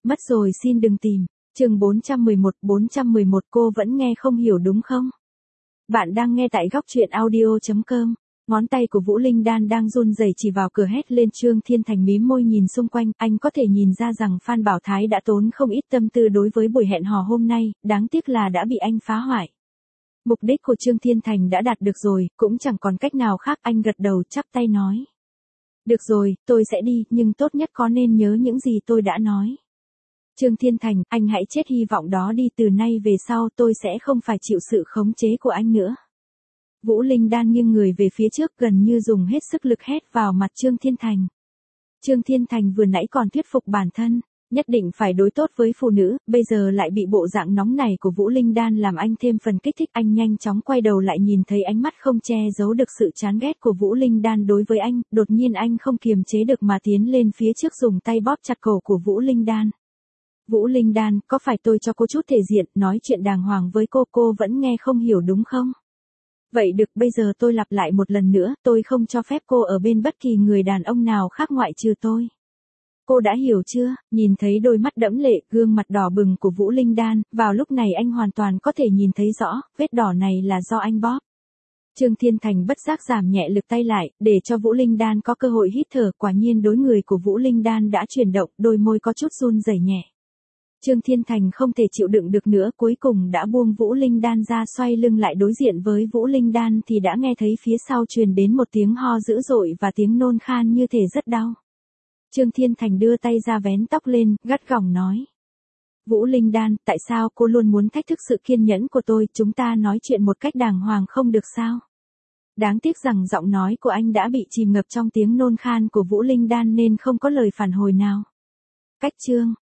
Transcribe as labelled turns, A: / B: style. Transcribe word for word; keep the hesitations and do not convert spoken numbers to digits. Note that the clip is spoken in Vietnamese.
A: Mất rồi xin đừng tìm. Chương bốn trăm mười một, bốn trăm mười một cô vẫn nghe không hiểu đúng không? Bạn đang nghe tại góc truyện audio chấm com. Ngón tay của Vũ Linh Đan đang run rẩy chỉ vào cửa hét lên. Trương Thiên Thành mím môi nhìn xung quanh, anh có thể nhìn ra rằng Phan Bảo Thái đã tốn không ít tâm tư đối với buổi hẹn hò hôm nay, đáng tiếc là đã bị anh phá hoại. Mục đích của Trương Thiên Thành đã đạt được rồi, cũng chẳng còn cách nào khác, anh gật đầu chắp tay nói. Được rồi, tôi sẽ đi, nhưng tốt nhất có nên nhớ những gì tôi đã nói. Trương Thiên Thành, anh hãy chết hy vọng đó đi, từ nay về sau tôi sẽ không phải chịu sự khống chế của anh nữa. Vũ Linh Đan nghiêng người về phía trước gần như dùng hết sức lực hét vào mặt Trương Thiên Thành. Trương Thiên Thành vừa nãy còn thuyết phục bản thân, nhất định phải đối tốt với phụ nữ, bây giờ lại bị bộ dạng nóng này của Vũ Linh Đan làm anh thêm phần kích thích. Anh nhanh chóng quay đầu lại nhìn thấy ánh mắt không che giấu được sự chán ghét của Vũ Linh Đan đối với anh, đột nhiên anh không kiềm chế được mà tiến lên phía trước dùng tay bóp chặt cổ của Vũ Linh Đan. Vũ Linh Đan, có phải tôi cho cô chút thể diện, nói chuyện đàng hoàng với cô, cô vẫn nghe không hiểu đúng không? Vậy được, bây giờ tôi lặp lại một lần nữa, tôi không cho phép cô ở bên bất kỳ người đàn ông nào khác ngoại trừ tôi. Cô đã hiểu chưa? Nhìn thấy đôi mắt đẫm lệ, gương mặt đỏ bừng của Vũ Linh Đan, vào lúc này anh hoàn toàn có thể nhìn thấy rõ, vết đỏ này là do anh bóp. Trương Thiên Thành bất giác giảm nhẹ lực tay lại, để cho Vũ Linh Đan có cơ hội hít thở, quả nhiên đối người của Vũ Linh Đan đã chuyển động, đôi môi có chút run rẩy nhẹ. Trương Thiên Thành không thể chịu đựng được nữa, cuối cùng đã buông Vũ Linh Đan ra, xoay lưng lại đối diện với Vũ Linh Đan thì đã nghe thấy phía sau truyền đến một tiếng ho dữ dội và tiếng nôn khan như thể rất đau. Trương Thiên Thành đưa tay ra vén tóc lên, gắt gỏng nói. Vũ Linh Đan, tại sao cô luôn muốn thách thức sự kiên nhẫn của tôi, chúng ta nói chuyện một cách đàng hoàng không được sao? Đáng tiếc rằng giọng nói của anh đã bị chìm ngập trong tiếng nôn khan của Vũ Linh Đan nên không có lời phản hồi nào. Cách Trương